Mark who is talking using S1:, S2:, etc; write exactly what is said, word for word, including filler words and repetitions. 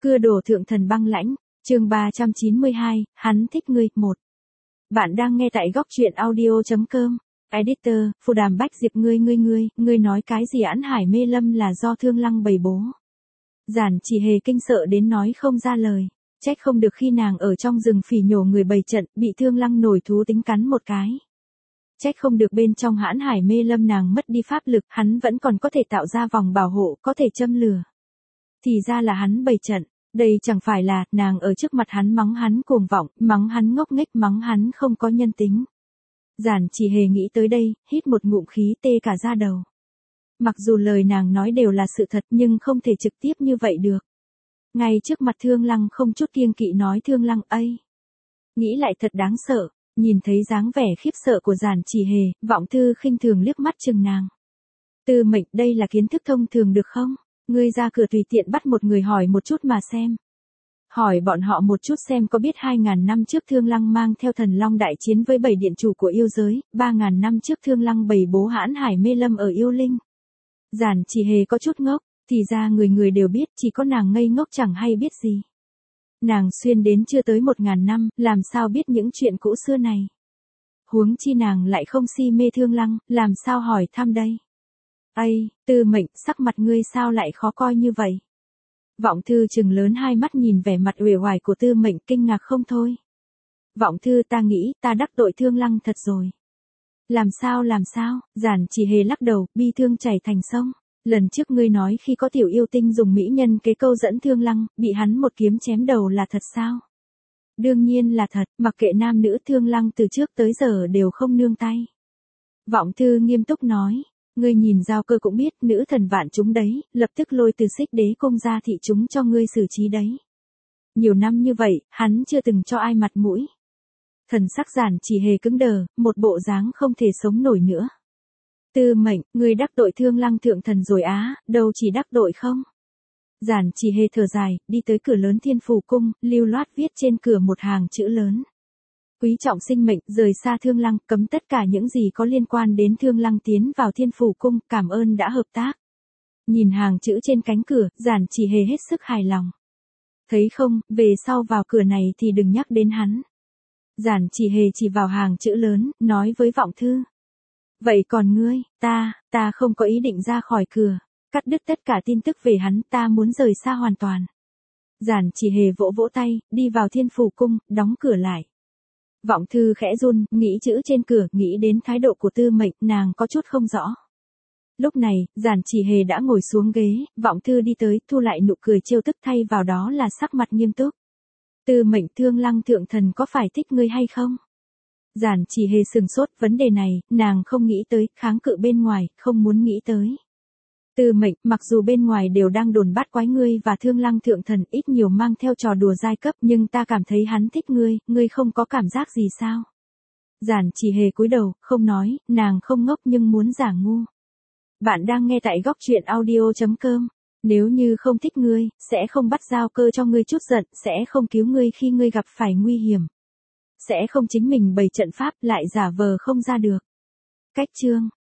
S1: Cưa đổ thượng thần băng lãnh, chương ba trăm chín mươi hai, hắn thích ngươi, một. Bạn đang nghe tại góc truyện audio.com. Editor, Phù Đàm Bách Diệp ngươi ngươi ngươi, ngươi nói cái gì Ẵn Hải Mê Lâm là do Thương Lăng bày bố. Giản Chỉ Hề kinh sợ đến nói không ra lời, trách không được khi nàng ở trong rừng phỉ nhổ người bày trận, bị Thương Lăng nổi thú tính cắn một cái. Trách không được bên trong Hãn Hải Mê Lâm nàng mất đi pháp lực, hắn vẫn còn có thể tạo ra vòng bảo hộ, có thể châm lửa. Thì ra là hắn bày trận. Đây chẳng phải là, nàng ở trước mặt hắn mắng hắn cuồng vọng, mắng hắn ngốc nghếch, mắng hắn không có nhân tính. Giản Chỉ Hề nghĩ tới đây, hít một ngụm khí tê cả da đầu. Mặc dù lời nàng nói đều là sự thật nhưng không thể trực tiếp như vậy được. Ngay trước mặt Thương Lăng không chút kiêng kỵ nói Thương Lăng ấy. Nghĩ lại thật đáng sợ, nhìn thấy dáng vẻ khiếp sợ của Giản Chỉ Hề, Vọng Thư khinh thường liếc mắt chừng nàng. Tư Mệnh, đây là kiến thức thông thường được không? Ngươi ra cửa tùy tiện bắt một người hỏi một chút mà xem. Hỏi bọn họ một chút xem có biết hai ngàn năm trước Thương Lăng mang theo thần long đại chiến với bảy điện chủ của yêu giới, ba ngàn năm trước Thương Lăng bày bố Hãn Hải Mê Lâm ở yêu linh. Giản Chỉ Hề có chút ngốc, thì ra người người đều biết, chỉ có nàng ngây ngốc chẳng hay biết gì. Nàng xuyên đến chưa tới một ngàn năm, làm sao biết những chuyện cũ xưa này. Huống chi nàng lại không si mê Thương Lăng, làm sao hỏi thăm đây. Ây, Tư Mệnh, sắc mặt ngươi sao lại khó coi như vậy? Vọng Thư trừng lớn hai mắt nhìn vẻ mặt uể oải của Tư Mệnh kinh ngạc không thôi. Vọng Thư, ta nghĩ ta đắc tội Thương Lăng thật rồi. Làm sao làm sao? Giản Chỉ Hề lắc đầu, bi thương chảy thành sông. Lần trước ngươi nói khi có tiểu yêu tinh dùng mỹ nhân kế câu dẫn Thương Lăng, bị hắn một kiếm chém đầu là thật sao? Đương nhiên là thật, mặc kệ nam nữ Thương Lăng từ trước tới giờ đều không nương tay. Vọng Thư nghiêm túc nói. Ngươi nhìn Giao Cơ cũng biết, nữ thần vạn chúng đấy, lập tức lôi từ Xích Đế cung ra thị chúng cho ngươi xử trí đấy. Nhiều năm như vậy, hắn chưa từng cho ai mặt mũi. Thần sắc Giản Chỉ Hề cứng đờ, một bộ dáng không thể sống nổi nữa. Tư Mệnh, ngươi đắc tội Thương Lăng thượng thần rồi á, đâu chỉ đắc tội không? Giản Chỉ Hề thở dài, đi tới cửa lớn Thiên Phủ cung, lưu loát viết trên cửa một hàng chữ lớn. Quý trọng sinh mệnh, rời xa Thương Lăng, cấm tất cả những gì có liên quan đến Thương Lăng tiến vào Thiên Phủ cung, cảm ơn đã hợp tác. Nhìn hàng chữ trên cánh cửa, Giản Chỉ Hề hết sức hài lòng. Thấy không, về sau vào cửa này thì đừng nhắc đến hắn. Giản Chỉ Hề chỉ vào hàng chữ lớn, nói với Vọng Thư. Vậy còn ngươi, ta, ta không có ý định ra khỏi cửa, cắt đứt tất cả tin tức về hắn, ta muốn rời xa hoàn toàn. Giản Chỉ Hề vỗ vỗ tay, đi vào Thiên Phủ cung, đóng cửa lại. Vọng Thư khẽ run, nghĩ chữ trên cửa, nghĩ đến thái độ của Tư Mệnh, nàng có chút không rõ. Lúc này, Giản Chỉ Hề đã ngồi xuống ghế, Vọng Thư đi tới, thu lại nụ cười trêu tức thay vào đó là sắc mặt nghiêm túc. Tư Mệnh, Thương Lăng thượng thần có phải thích ngươi hay không? Giản Chỉ Hề sừng sốt, vấn đề này, nàng không nghĩ tới, kháng cự bên ngoài, không muốn nghĩ tới. Tư Mệnh, mặc dù bên ngoài đều đang đồn bắt quái ngươi và Thương Lăng thượng thần ít nhiều mang theo trò đùa giai cấp, nhưng ta cảm thấy hắn thích ngươi, ngươi không có cảm giác gì sao? Giản Chỉ Hề cúi đầu, không nói, nàng không ngốc nhưng muốn giả ngu. Bạn đang nghe tại góc truyện audio.com. Nếu như không thích ngươi, sẽ không bắt Giao Cơ cho ngươi chút giận, sẽ không cứu ngươi khi ngươi gặp phải nguy hiểm. Sẽ không chính mình bày trận pháp lại giả vờ không ra được. Cách chương.